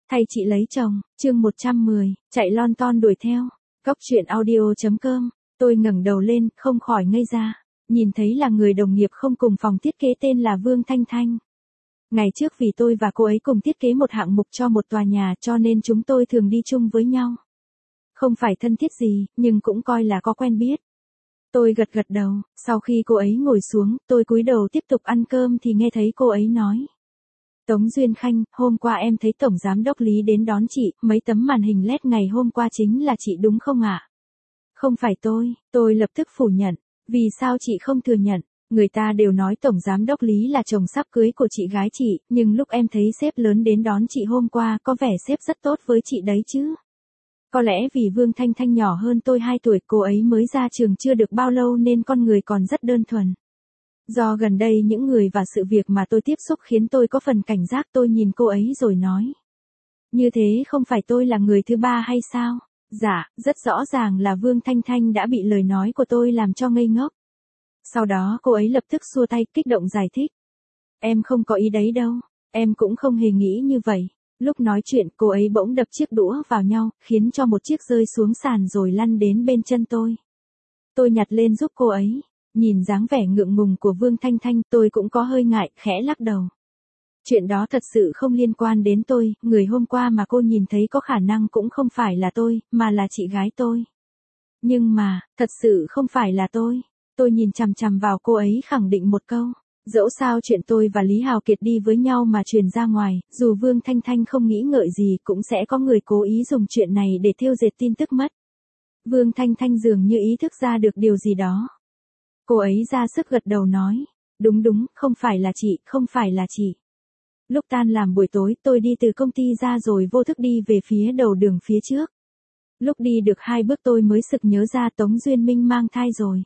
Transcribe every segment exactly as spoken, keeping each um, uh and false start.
Thay chị lấy chồng, chương một trăm mười, chạy lon ton đuổi theo. Góc chuyện audio chấm com, tôi ngẩng đầu lên, không khỏi ngây ra. Nhìn thấy là người đồng nghiệp không cùng phòng thiết kế tên là Vương Thanh Thanh. Ngày trước vì tôi và cô ấy cùng thiết kế một hạng mục cho một tòa nhà cho nên chúng tôi thường đi chung với nhau. Không phải thân thiết gì, nhưng cũng coi là có quen biết. Tôi gật gật đầu, sau khi cô ấy ngồi xuống, tôi cúi đầu tiếp tục ăn cơm thì nghe thấy cô ấy nói. Tống Duyên Khanh, hôm qua em thấy Tổng Giám đốc Lý đến đón chị, mấy tấm màn hình led ngày hôm qua chính là chị đúng không ạ? Không phải tôi, tôi lập tức phủ nhận. Vì sao chị không thừa nhận? Người ta đều nói Tổng Giám đốc Lý là chồng sắp cưới của chị gái chị, nhưng lúc em thấy sếp lớn đến đón chị hôm qua có vẻ sếp rất tốt với chị đấy chứ. Có lẽ vì Vương Thanh Thanh nhỏ hơn tôi hai tuổi, cô ấy mới ra trường chưa được bao lâu nên con người còn rất đơn thuần. Do gần đây những người và sự việc mà tôi tiếp xúc khiến tôi có phần cảnh giác, tôi nhìn cô ấy rồi nói. Như thế không phải tôi là người thứ ba hay sao? Dạ, rất rõ ràng là Vương Thanh Thanh đã bị lời nói của tôi làm cho ngây ngốc. Sau đó cô ấy lập tức xua tay, kích động giải thích. Em không có ý đấy đâu, em cũng không hề nghĩ như vậy. Lúc nói chuyện cô ấy bỗng đập chiếc đũa vào nhau, khiến cho một chiếc rơi xuống sàn rồi lăn đến bên chân tôi. Tôi nhặt lên giúp cô ấy. Nhìn dáng vẻ ngượng ngùng của Vương Thanh Thanh, tôi cũng có hơi ngại, khẽ lắc đầu. Chuyện đó thật sự không liên quan đến tôi, người hôm qua mà cô nhìn thấy có khả năng cũng không phải là tôi, mà là chị gái tôi. Nhưng mà, thật sự không phải là tôi. Tôi nhìn chằm chằm vào cô ấy khẳng định một câu. Dẫu sao chuyện tôi và Lý Hào Kiệt đi với nhau mà truyền ra ngoài, dù Vương Thanh Thanh không nghĩ ngợi gì cũng sẽ có người cố ý dùng chuyện này để thêu dệt tin tức mất. Vương Thanh Thanh dường như ý thức ra được điều gì đó. Cô ấy ra sức gật đầu nói, đúng đúng, không phải là chị, không phải là chị. Lúc tan làm buổi tối tôi đi từ công ty ra rồi vô thức đi về phía đầu đường phía trước. Lúc đi được hai bước tôi mới sực nhớ ra Tống Duyên Minh mang thai rồi.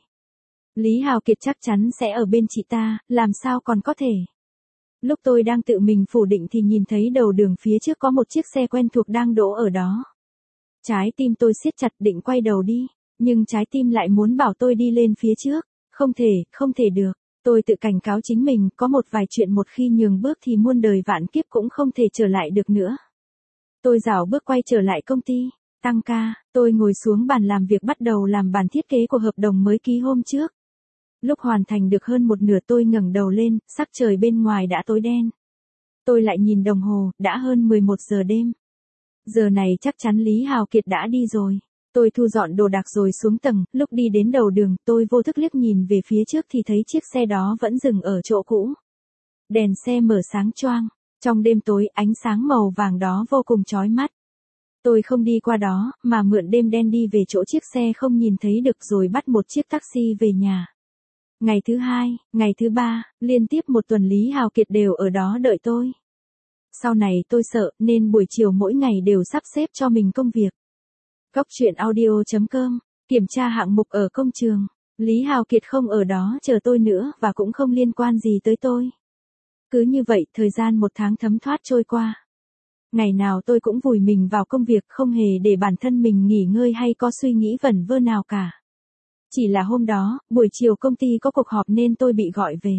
Lý Hào Kiệt chắc chắn sẽ ở bên chị ta, làm sao còn có thể. Lúc tôi đang tự mình phủ định thì nhìn thấy đầu đường phía trước có một chiếc xe quen thuộc đang đỗ ở đó. Trái tim tôi siết chặt định quay đầu đi, nhưng trái tim lại muốn bảo tôi đi lên phía trước. Không thể, không thể được. Tôi tự cảnh cáo chính mình, có một vài chuyện một khi nhường bước thì muôn đời vạn kiếp cũng không thể trở lại được nữa. Tôi rảo bước quay trở lại công ty, tăng ca, tôi ngồi xuống bàn làm việc bắt đầu làm bản thiết kế của hợp đồng mới ký hôm trước. Lúc hoàn thành được hơn một nửa tôi ngẩng đầu lên, sắc trời bên ngoài đã tối đen. Tôi lại nhìn đồng hồ, đã hơn mười một giờ đêm. Giờ này chắc chắn Lý Hào Kiệt đã đi rồi. Tôi thu dọn đồ đạc rồi xuống tầng, lúc đi đến đầu đường, tôi vô thức liếc nhìn về phía trước thì thấy chiếc xe đó vẫn dừng ở chỗ cũ. Đèn xe mở sáng choang, trong đêm tối ánh sáng màu vàng đó vô cùng chói mắt. Tôi không đi qua đó, mà mượn đêm đen đi về chỗ chiếc xe không nhìn thấy được rồi bắt một chiếc taxi về nhà. Ngày thứ hai, ngày thứ ba, liên tiếp một tuần Lý Hào Kiệt đều ở đó đợi tôi. Sau này tôi sợ nên buổi chiều mỗi ngày đều sắp xếp cho mình công việc. Góc chuyện audio chấm com, kiểm tra hạng mục ở công trường. Lý Hào Kiệt không ở đó chờ tôi nữa và cũng không liên quan gì tới tôi. Cứ như vậy thời gian một tháng thấm thoát trôi qua. Ngày nào tôi cũng vùi mình vào công việc không hề để bản thân mình nghỉ ngơi hay có suy nghĩ vẩn vơ nào cả. Chỉ là hôm đó, buổi chiều công ty có cuộc họp nên tôi bị gọi về.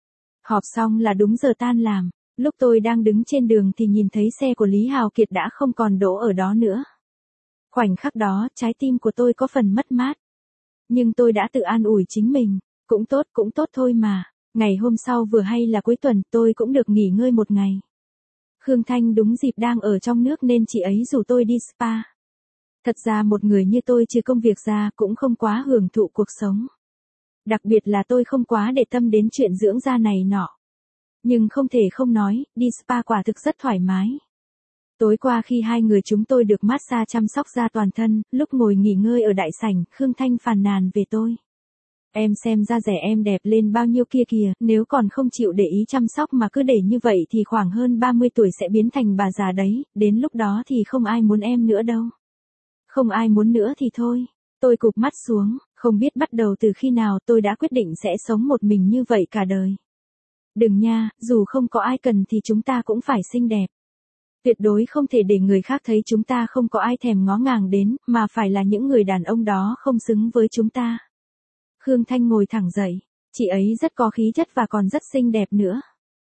Họp xong là đúng giờ tan làm, lúc tôi đang đứng trên đường thì nhìn thấy xe của Lý Hào Kiệt đã không còn đỗ ở đó nữa. Khoảnh khắc đó, trái tim của tôi có phần mất mát. Nhưng tôi đã tự an ủi chính mình, cũng tốt, cũng tốt thôi mà. Ngày hôm sau vừa hay là cuối tuần, tôi cũng được nghỉ ngơi một ngày. Khương Thanh đúng dịp đang ở trong nước nên chị ấy rủ tôi đi spa. Thật ra một người như tôi trừ công việc ra cũng không quá hưởng thụ cuộc sống. Đặc biệt là tôi không quá để tâm đến chuyện dưỡng da này nọ. Nhưng không thể không nói, đi spa quả thực rất thoải mái. Tối qua khi hai người chúng tôi được massage chăm sóc da toàn thân, lúc ngồi nghỉ ngơi ở đại sảnh, Khương Thanh phàn nàn về tôi. Em xem da rẻ em đẹp lên bao nhiêu kia kìa, nếu còn không chịu để ý chăm sóc mà cứ để như vậy thì khoảng hơn ba mươi tuổi sẽ biến thành bà già đấy, đến lúc đó thì không ai muốn em nữa đâu. Không ai muốn nữa thì thôi. Tôi cụp mắt xuống, không biết bắt đầu từ khi nào tôi đã quyết định sẽ sống một mình như vậy cả đời. Đừng nha, dù không có ai cần thì chúng ta cũng phải xinh đẹp. Tuyệt đối không thể để người khác thấy chúng ta không có ai thèm ngó ngàng đến, mà phải là những người đàn ông đó không xứng với chúng ta. Khương Thanh ngồi thẳng dậy, chị ấy rất có khí chất và còn rất xinh đẹp nữa.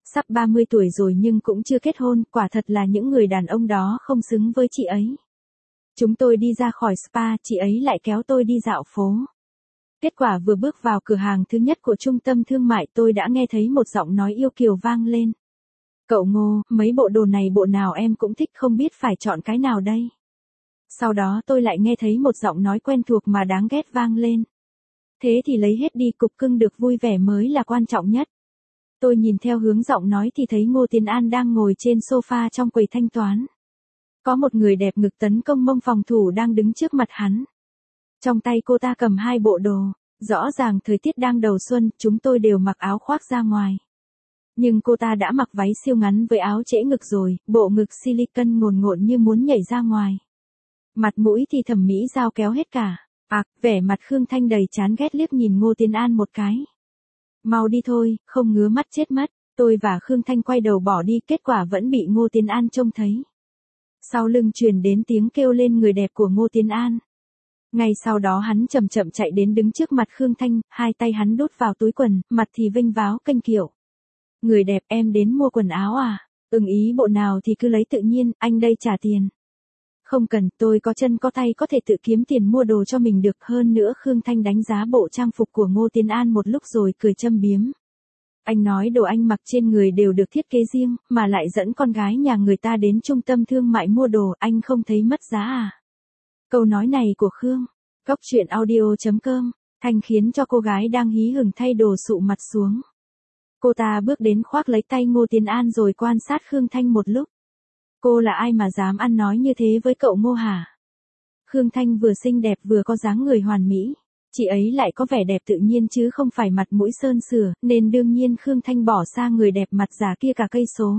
Sắp ba mươi tuổi rồi nhưng cũng chưa kết hôn, quả thật là những người đàn ông đó không xứng với chị ấy. Chúng tôi đi ra khỏi spa, chị ấy lại kéo tôi đi dạo phố. Kết quả vừa bước vào cửa hàng thứ nhất của trung tâm thương mại tôi đã nghe thấy một giọng nói yêu kiều vang lên. Cậu Ngô, mấy bộ đồ này bộ nào em cũng thích, không biết phải chọn cái nào đây. Sau đó tôi lại nghe thấy một giọng nói quen thuộc mà đáng ghét vang lên. Thế thì lấy hết đi, cục cưng được vui vẻ mới là quan trọng nhất. Tôi nhìn theo hướng giọng nói thì thấy Ngô Tiến An đang ngồi trên sofa trong quầy thanh toán. Có một người đẹp ngực tấn công mông phòng thủ đang đứng trước mặt hắn. Trong tay cô ta cầm hai bộ đồ, rõ ràng thời tiết đang đầu xuân, chúng tôi đều mặc áo khoác ra ngoài. Nhưng cô ta đã mặc váy siêu ngắn với áo trễ ngực rồi, bộ ngực silicon ngồn ngộn như muốn nhảy ra ngoài. Mặt mũi thì thẩm mỹ dao kéo hết cả. À, vẻ mặt Khương Thanh đầy chán ghét liếc nhìn Ngô Tiến An một cái. Mau đi thôi, không ngứa mắt chết mất. Tôi và Khương Thanh quay đầu bỏ đi, kết quả vẫn bị Ngô Tiến An trông thấy. Sau lưng truyền đến tiếng kêu lên người đẹp của Ngô Tiến An. Ngay sau đó hắn chậm chậm chạy đến đứng trước mặt Khương Thanh, hai tay hắn đút vào túi quần, mặt thì vênh váo kênh kiệu. Người đẹp, em đến mua quần áo à? Ưng ý bộ nào thì cứ lấy tự nhiên, anh đây trả tiền. Không cần, tôi có chân có tay có thể tự kiếm tiền mua đồ cho mình được. Hơn nữa Khương Thanh đánh giá bộ trang phục của Ngô Tiến An một lúc rồi cười châm biếm. Anh nói đồ anh mặc trên người đều được thiết kế riêng, mà lại dẫn con gái nhà người ta đến trung tâm thương mại mua đồ, anh không thấy mất giá à? Câu nói này của Khương, Cốc Truyện Audio chấm com, Thanh khiến cho cô gái đang hí hửng thay đồ sụ mặt xuống. Cô ta bước đến khoác lấy tay Ngô Tiến An rồi quan sát Khương Thanh một lúc. Cô là ai mà dám ăn nói như thế với cậu Ngô hả? Khương Thanh vừa xinh đẹp vừa có dáng người hoàn mỹ. Chị ấy lại có vẻ đẹp tự nhiên chứ không phải mặt mũi sơn sửa, nên đương nhiên Khương Thanh bỏ xa người đẹp mặt giả kia cả cây số.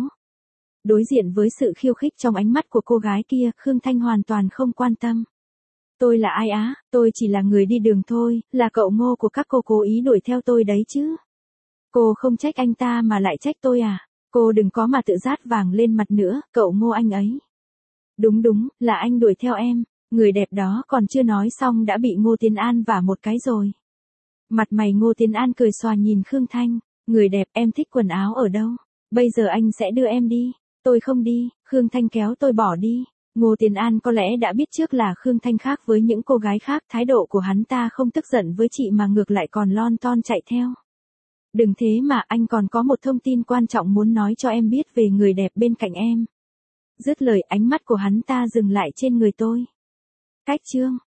Đối diện với sự khiêu khích trong ánh mắt của cô gái kia, Khương Thanh hoàn toàn không quan tâm. Tôi là ai á, tôi chỉ là người đi đường thôi, là cậu Ngô của các cô cố ý đuổi theo tôi đấy chứ. Cô không trách anh ta mà lại trách tôi à? Cô đừng có mà tự rát vàng lên mặt nữa, cậu Ngô anh ấy. Đúng đúng, là anh đuổi theo em. Người đẹp đó còn chưa nói xong đã bị Ngô Tiến An vả một cái rồi. Mặt mày Ngô Tiến An cười xòa nhìn Khương Thanh. Người đẹp, em thích quần áo ở đâu? Bây giờ anh sẽ đưa em đi. Tôi không đi, Khương Thanh kéo tôi bỏ đi. Ngô Tiến An có lẽ đã biết trước là Khương Thanh khác với những cô gái khác, thái độ của hắn ta không tức giận với chị mà ngược lại còn lon ton chạy theo. Đừng thế mà, anh còn có một thông tin quan trọng muốn nói cho em biết về người đẹp bên cạnh em. Dứt lời ánh mắt của hắn ta dừng lại trên người tôi. Cách chương